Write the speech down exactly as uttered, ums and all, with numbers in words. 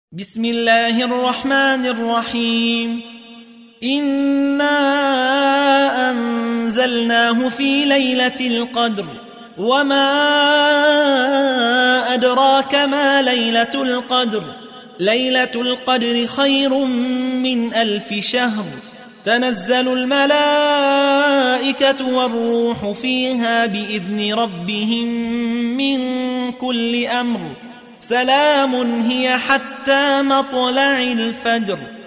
بسم الله الرحمن الرحيم. إنا أنزلناه في ليلة القدر وما أدراك ما ليلة القدر ليلة القدر خير من ألف شهر. تنزل الملائكة والروح فيها بإذن ربهم من كل أمر. سلام هي حتى مطلع الفجر.